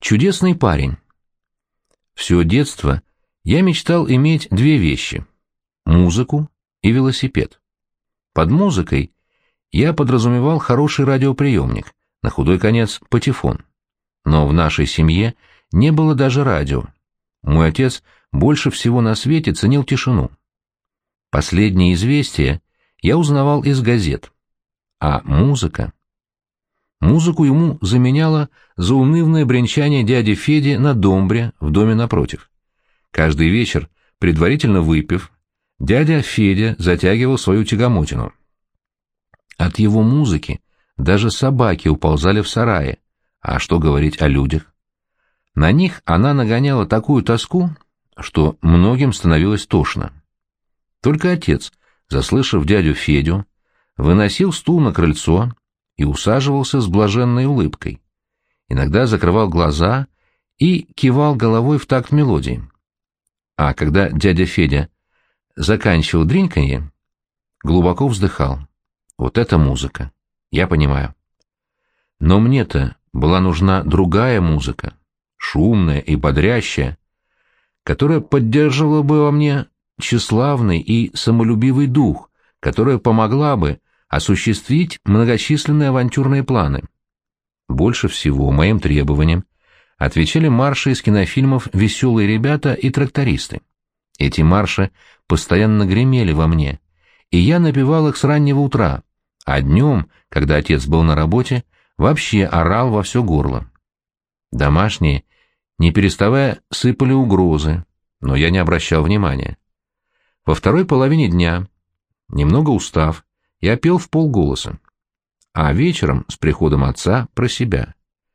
Чудесный парень. Все детство я мечтал иметь две вещи — музыку и велосипед. Под музыкой я подразумевал хороший радиоприемник, на худой конец патефон. Но в нашей семье не было даже радио. Мой отец больше всего на свете ценил тишину. Последние известия я узнавал из газет. А музыка? Музыку ему заменяло заунывное бренчание дяди Феди на домбре в доме напротив. Каждый вечер, предварительно выпив, дядя Федя затягивал свою тягомотину. От его музыки даже собаки уползали в сарае, а что говорить о людях? На них она нагоняла такую тоску, что многим становилось тошно. Только отец, заслышав дядю Федю, выносил стул на крыльцо и усаживался с блаженной улыбкой. Иногда закрывал глаза и кивал головой в такт мелодии. А когда дядя Федя заканчивал дринканье, глубоко вздыхал. Вот это музыка, я понимаю. Но мне-то была нужна другая музыка, шумная и бодрящая, которая поддерживала бы во мне тщеславный и самолюбивый дух, которая помогла бы осуществить многочисленные авантюрные планы. Больше всего моим требованиям отвечали марши из кинофильмов «Веселые ребята» и «Трактористы». Эти марши постоянно гремели во мне, и я напевал их с раннего утра, а днем, когда отец был на работе, вообще орал во все горло. Домашние, не переставая, сыпали угрозы, но я не обращал внимания. Во второй половине дня, немного устав, я пел вполголоса, а вечером, с приходом отца, про себя.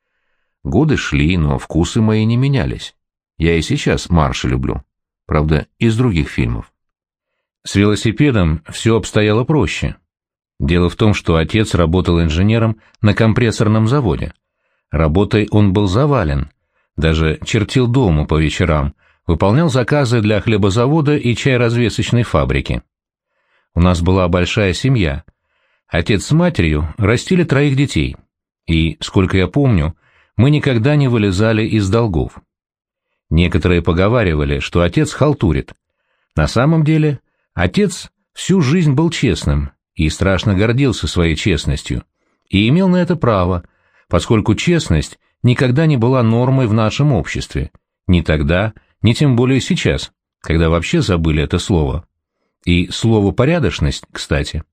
Годы шли, но вкусы мои не менялись. Я и сейчас марши люблю, правда, из других фильмов. С велосипедом все обстояло проще. Дело в том, что отец работал инженером на компрессорном заводе. Работой он был завален, даже чертил дома по вечерам, выполнял заказы для хлебозавода и чайразвесочной фабрики. У нас была большая семья. Отец с матерью растили 3 детей, и, сколько я помню, мы никогда не вылезали из долгов. Некоторые поговаривали, что отец халтурит. На самом деле, отец всю жизнь был честным и страшно гордился своей честностью, и имел на это право, поскольку честность никогда не была нормой в нашем обществе, ни тогда, ни тем более сейчас, когда вообще забыли это слово. И слово «порядочность», кстати.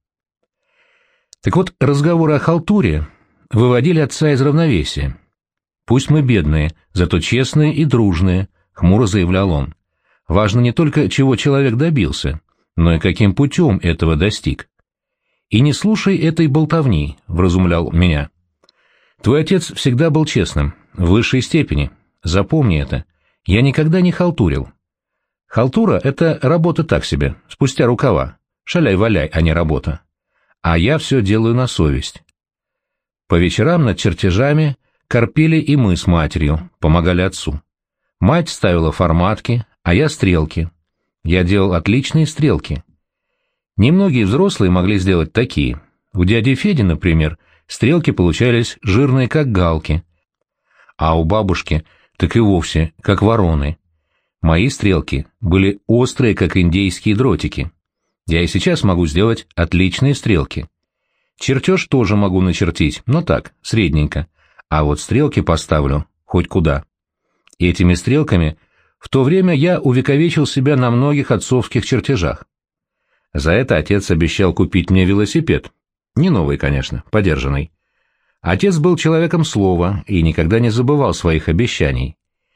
Так вот, разговоры о халтуре выводили отца из равновесия. «Пусть мы бедные, зато честные и дружные», — хмуро заявлял он. «Важно не только, чего человек добился, но и каким путем этого достиг. И не слушай этой болтовни», — вразумлял меня. «Твой отец всегда был честным, в высшей степени. Запомни это. Я никогда не халтурил. Халтура — это работа так себе, спустя рукава. Шаляй-валяй, а не работа. А я все делаю на совесть». По вечерам над чертежами корпели и мы с матерью, помогали отцу. Мать ставила форматки, а я стрелки. Я делал отличные стрелки. Немногие взрослые могли сделать такие. У дяди Феди, например, стрелки получались жирные, как галки, а у бабушки так и вовсе, как вороны. Мои стрелки были острые, как индейские дротики. Я и сейчас могу сделать отличные стрелки. Чертеж тоже могу начертить, но так, средненько. А вот стрелки поставлю хоть куда. Этими стрелками в то время я увековечил себя на многих отцовских чертежах. За это отец обещал купить мне велосипед. Не новый, конечно, подержанный. Отец был человеком слова и никогда не забывал своих обещаний.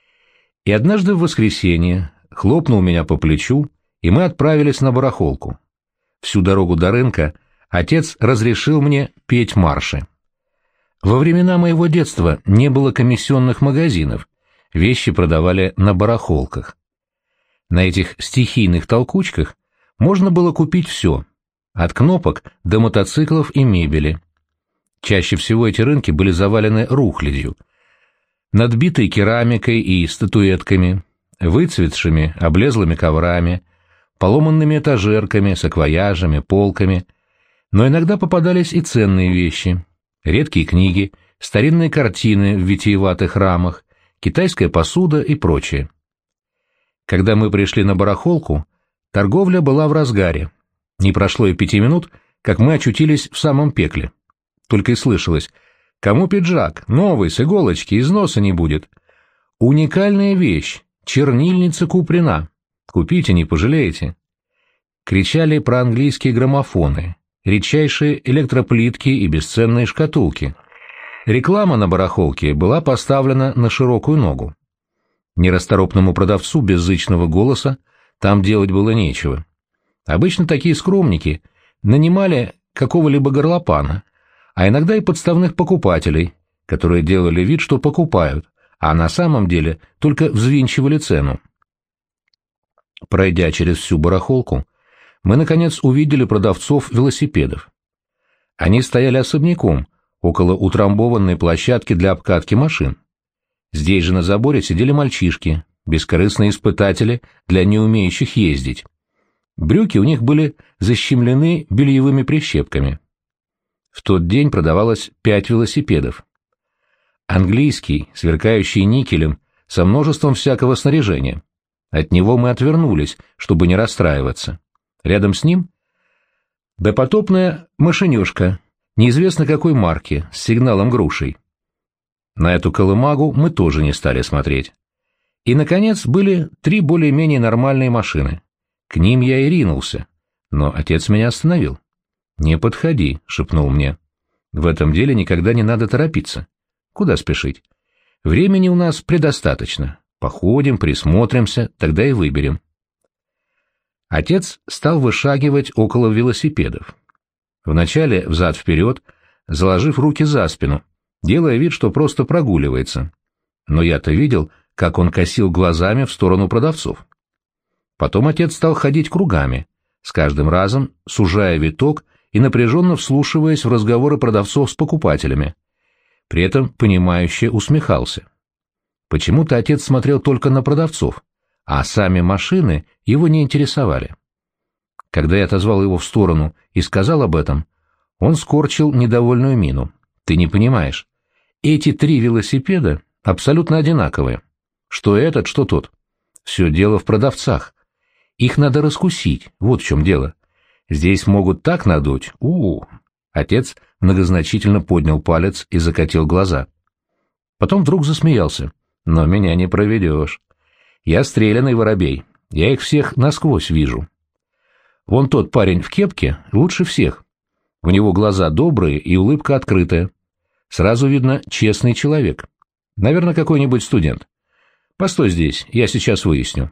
И однажды в воскресенье хлопнул меня по плечу, и мы отправились на барахолку. Всю дорогу до рынка отец разрешил мне петь марши. Во времена моего детства не было комиссионных магазинов, вещи продавали на барахолках. На этих стихийных толкучках можно было купить все, от кнопок до мотоциклов и мебели. Чаще всего эти рынки были завалены рухлядью, надбитой керамикой и статуэтками, выцветшими, облезлыми коврами, поломанными этажерками, саквояжами, полками, но иногда попадались и ценные вещи, редкие книги, старинные картины в витиеватых рамах, китайская посуда и прочее. Когда мы пришли на барахолку, торговля была в разгаре. Не прошло и 5 минут, как мы очутились в самом пекле. Только и слышалось: «Кому пиджак? Новый, с иголочки, износа не будет. Уникальная вещь, чернильница куприна. Купите, не пожалеете». Кричали про английские граммофоны, редчайшие электроплитки и бесценные шкатулки. Реклама на барахолке была поставлена на широкую ногу. Нерасторопному продавцу без зычного голоса там делать было нечего. Обычно такие скромники нанимали какого-либо горлопана, а иногда и подставных покупателей, которые делали вид, что покупают, а на самом деле только взвинчивали цену. Пройдя через всю барахолку, мы, наконец, увидели продавцов велосипедов. Они стояли особняком, около утрамбованной площадки для обкатки машин. Здесь же на заборе сидели мальчишки, бескорыстные испытатели для неумеющих ездить. Брюки у них были защемлены бельевыми прищепками. В тот день продавалось 5 велосипедов. Английский, сверкающий никелем, со множеством всякого снаряжения. От него мы отвернулись, чтобы не расстраиваться. Рядом с ним допотопная машинёшка, неизвестно какой марки, с сигналом грушей. На эту колымагу мы тоже не стали смотреть. И, наконец, были 3 более-менее нормальные машины. К ним я и ринулся, но отец меня остановил. «Не подходи», — шепнул мне. «В этом деле никогда не надо торопиться. Куда спешить? Времени у нас предостаточно. Походим, присмотримся, тогда и выберем». Отец стал вышагивать около велосипедов. Вначале взад-вперед, заложив руки за спину, делая вид, что просто прогуливается. Но я-то видел, как он косил глазами в сторону продавцов. Потом отец стал ходить кругами, с каждым разом сужая виток и напряженно вслушиваясь в разговоры продавцов с покупателями. При этом понимающе усмехался. Почему-то отец смотрел только на продавцов, а сами машины его не интересовали. Когда я отозвал его в сторону и сказал об этом, он скорчил недовольную мину. «Ты не понимаешь. Эти 3 велосипеда абсолютно одинаковые. Что этот, что тот. Все дело в продавцах. Их надо раскусить, вот в чем дело. Здесь могут так надуть. Отец многозначительно поднял палец и закатил глаза. Потом вдруг засмеялся. «Но меня не проведешь. Я стреляный воробей. Я их всех насквозь вижу. Вон тот парень в кепке лучше всех. У него глаза добрые и улыбка открытая. Сразу видно, честный человек. Наверное, какой-нибудь студент. Постой здесь, я сейчас выясню».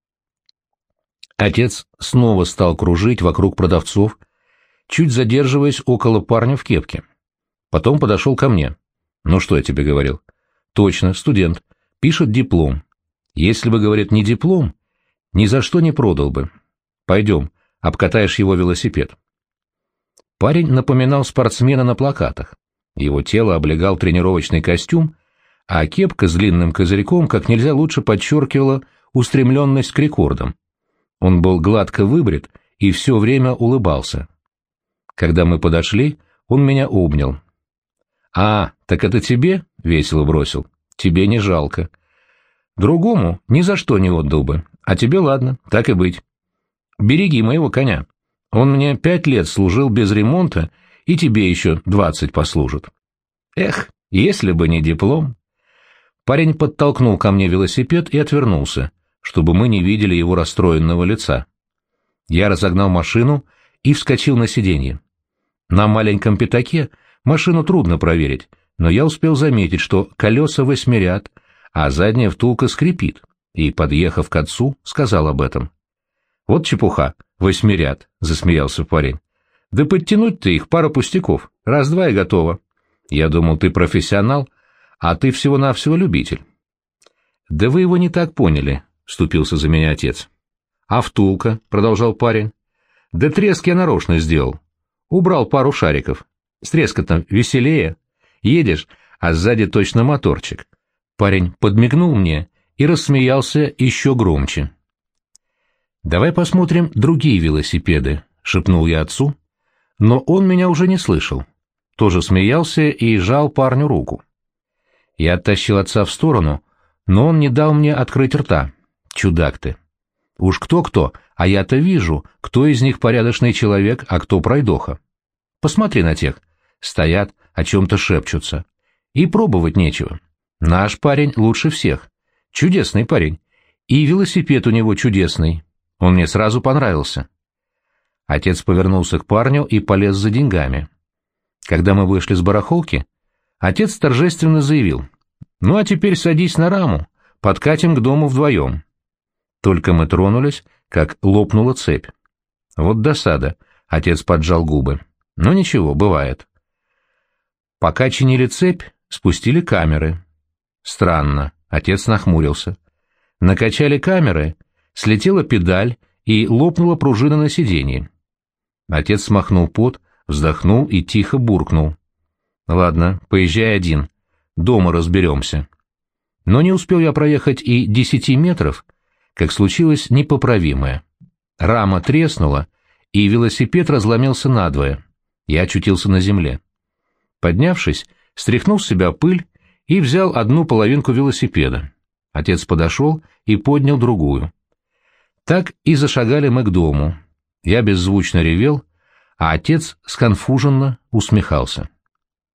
Отец снова стал кружить вокруг продавцов, чуть задерживаясь около парня в кепке. Потом подошел ко мне. «Ну что я тебе говорил?» «Точно, студент. Пишет диплом. Если бы, говорит, не диплом, ни за что не продал бы. Пойдем, обкатаешь его велосипед». Парень напоминал спортсмена на плакатах. Его тело облегал тренировочный костюм, а кепка с длинным козырьком как нельзя лучше подчеркивала устремленность к рекордам. Он был гладко выбрит и все время улыбался. Когда мы подошли, он меня обнял. «А, так это тебе?» — весело бросил. «Тебе не жалко. Другому ни за что не отдал бы, а тебе ладно, так и быть. Береги моего коня. Он мне 5 лет служил без ремонта, и тебе еще 20 послужит». Эх, если бы не диплом. Парень подтолкнул ко мне велосипед и отвернулся, чтобы мы не видели его расстроенного лица. Я разогнал машину и вскочил на сиденье. На маленьком пятаке машину трудно проверить, но я успел заметить, что колеса восьмерят, а задняя втулка скрипит, и, подъехав к отцу, сказал об этом. «Вот чепуха, восьмерят», — засмеялся парень. «Да подтянуть-то их пара пустяков, раз-два и готово. Я думал, ты профессионал, а ты всего-навсего любитель». «Да вы его не так поняли», — вступился за меня отец. «А втулка?» — продолжал парень. «Да треск я нарочно сделал. Убрал пару шариков. С треска-то веселее. Едешь, а сзади точно моторчик». Парень подмигнул мне и рассмеялся еще громче. «Давай посмотрим другие велосипеды», — шепнул я отцу. Но он меня уже не слышал. Тоже смеялся и жал парню руку. Я оттащил отца в сторону, но он не дал мне открыть рта. Чудак ты. Уж кто-кто, а я-то вижу, кто из них порядочный человек, а кто пройдоха. Посмотри на тех. Стоят, о чем-то шепчутся. И пробовать нечего. Наш парень лучше всех. Чудесный парень. И велосипед у него чудесный. Он мне сразу понравился. Отец повернулся к парню и полез за деньгами. Когда мы вышли с барахолки, отец торжественно заявил: «Ну а теперь садись на раму, подкатим к дому вдвоем». Только мы тронулись, как лопнула цепь. Вот досада, отец поджал губы. Но ничего, бывает. Пока чинили цепь, спустили камеры. Странно, отец нахмурился. Накачали камеры, слетела педаль и лопнула пружина на сиденье. Отец смахнул пот, вздохнул и тихо буркнул: «Ладно, поезжай один, дома разберемся». Но не успел я проехать и 10 метров, как случилось непоправимое. Рама треснула, и велосипед разломился надвое. Я очутился на земле. Поднявшись, стряхнул с себя пыль и взял одну половинку велосипеда. Отец подошел и поднял другую. Так и зашагали мы к дому. Я беззвучно ревел, а отец сконфуженно усмехался.